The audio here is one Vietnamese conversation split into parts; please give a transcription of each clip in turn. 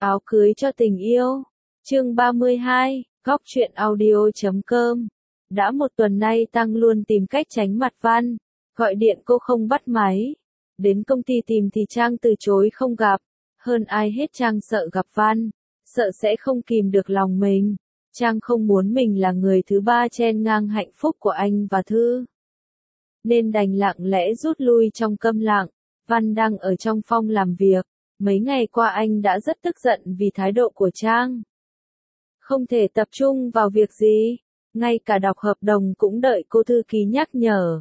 Áo cưới cho tình yêu. Chương 32, góc truyện audio.com. Đã một tuần nay Tăng luôn tìm cách tránh mặt Văn, gọi điện cô không bắt máy. Đến công ty tìm thì Trang từ chối không gặp. Hơn ai hết Trang sợ gặp Văn, sợ sẽ không kìm được lòng mình. Trang không muốn mình là người thứ ba chen ngang hạnh phúc của anh và Thư, nên đành lặng lẽ rút lui trong câm lặng. Văn đang ở trong phòng làm việc. Mấy ngày qua anh đã rất tức giận vì thái độ của Trang. Không thể tập trung vào việc gì, ngay cả đọc hợp đồng cũng đợi cô thư ký nhắc nhở.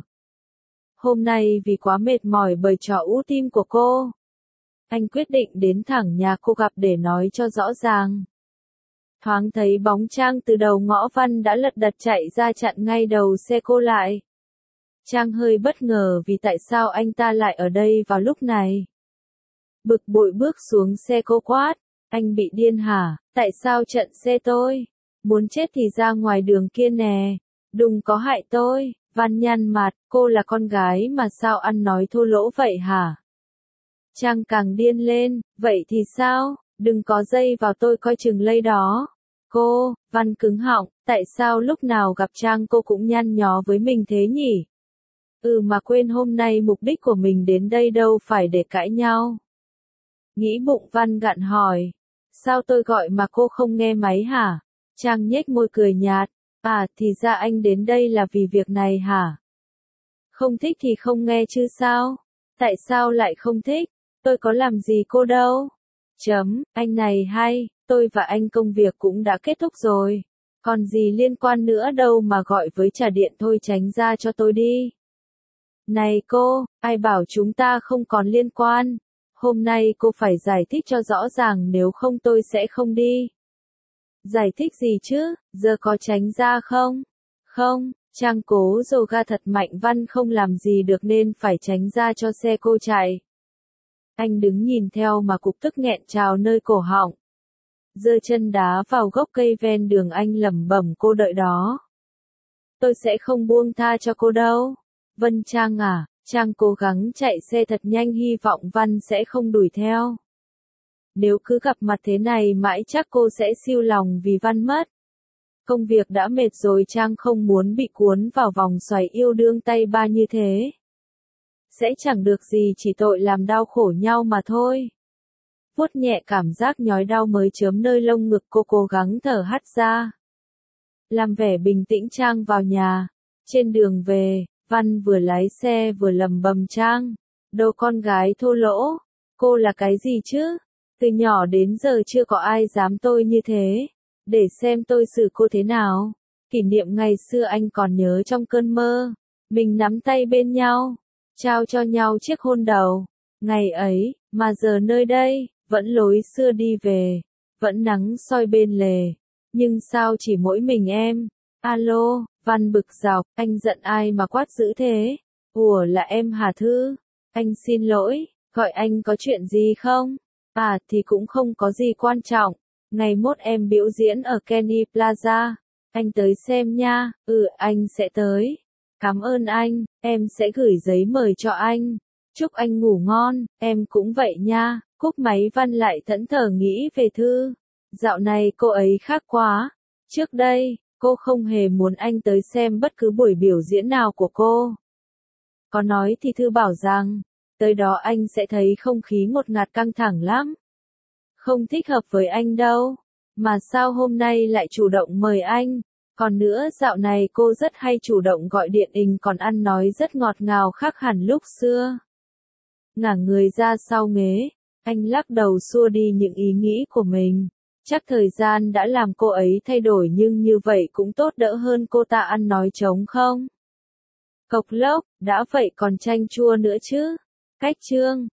Hôm nay vì quá mệt mỏi bởi trò ú tim của cô, anh quyết định đến thẳng nhà cô gặp để nói cho rõ ràng. Thoáng thấy bóng Trang từ đầu ngõ, Văn đã lật đật chạy ra chặn ngay đầu xe cô lại. Trang hơi bất ngờ vì tại sao anh ta lại ở đây vào lúc này. Bực bội bước xuống xe cô quát, anh bị điên hả, tại sao chặn xe tôi? Muốn chết thì ra ngoài đường kia nè, đừng có hại tôi. Văn nhăn mặt, cô là con gái mà sao ăn nói thô lỗ vậy hả? Trang càng điên lên, vậy thì sao, đừng có dây vào tôi coi chừng lây đó. Cô, Văn cứng họng, tại sao lúc nào gặp Trang cô cũng nhăn nhó với mình thế nhỉ? Mà quên hôm nay mục đích của mình đến đây đâu phải để cãi nhau. Nghĩ bụng Văn gặn hỏi, sao tôi gọi mà cô không nghe máy hả? Trang nhếch môi cười nhạt, thì ra anh đến đây là vì việc này hả? Không thích thì không nghe chứ sao? Tại sao lại không thích? Tôi có làm gì cô đâu. Anh này hay, tôi và anh công việc cũng đã kết thúc rồi. Còn gì liên quan nữa đâu mà gọi với trả điện, thôi tránh ra cho tôi đi. Này cô, ai bảo chúng ta không còn liên quan? Hôm nay cô phải giải thích cho rõ ràng, nếu không tôi sẽ không đi. Giải thích gì chứ, giờ có tránh ra không? Không, Trang cố dồ ga thật mạnh. Văn không làm gì được nên phải tránh ra cho xe cô chạy. Anh đứng nhìn theo mà cục tức nghẹn trào nơi cổ họng. Giơ chân đá vào gốc cây ven đường, anh lẩm bẩm, cô đợi đó. Tôi sẽ không buông tha cho cô đâu. Vân Trang à? Trang cố gắng chạy xe thật nhanh, hy vọng Văn sẽ không đuổi theo. Nếu cứ gặp mặt thế này mãi chắc cô sẽ siêu lòng vì Văn mất. Công việc đã mệt rồi, Trang không muốn bị cuốn vào vòng xoáy yêu đương tay ba như thế. Sẽ chẳng được gì, chỉ tội làm đau khổ nhau mà thôi. Vuốt nhẹ cảm giác nhói đau mới chớm nơi lông ngực, cô cố gắng thở hắt ra. Làm vẻ bình tĩnh Trang vào nhà. Trên đường về, Văn vừa lái xe vừa lẩm bẩm, Trang, đồ con gái thô lỗ, cô là cái gì chứ? Từ nhỏ đến giờ chưa có ai dám tôi như thế. Để xem tôi xử cô thế nào. Kỷ niệm ngày xưa anh còn nhớ, trong cơn mơ, mình nắm tay bên nhau, trao cho nhau chiếc hôn đầu. Ngày ấy, mà giờ nơi đây, vẫn lối xưa đi về, vẫn nắng soi bên lề. Nhưng sao chỉ mỗi mình em? Alo, Văn bực dọc, anh giận ai mà quát dữ thế? Ủa, là em hả Thư? Anh xin lỗi, gọi anh có chuyện gì không? Thì cũng không có gì quan trọng. Ngày mốt em biểu diễn ở Kenny Plaza. Anh tới xem nha. Anh sẽ tới. Cảm ơn anh, em sẽ gửi giấy mời cho anh. Chúc anh ngủ ngon, em cũng vậy nha. Cúp máy, Văn lại thẫn thờ nghĩ về Thư. Dạo này cô ấy khác quá. Trước đây, cô không hề muốn anh tới xem bất cứ buổi biểu diễn nào của cô. Có nói thì Thư bảo rằng, tới đó anh sẽ thấy không khí ngột ngạt căng thẳng lắm. Không thích hợp với anh đâu. Mà sao hôm nay lại chủ động mời anh? Còn nữa, dạo này cô rất hay chủ động gọi điện hình, còn ăn nói rất ngọt ngào, khác hẳn lúc xưa. Ngả người ra sau ghế, anh lắc đầu xua đi những ý nghĩ của mình. Chắc thời gian đã làm cô ấy thay đổi, nhưng như vậy cũng tốt đỡ hơn cô ta ăn nói trống không? Cộc lốc, đã vậy còn chanh chua nữa chứ. Cách chương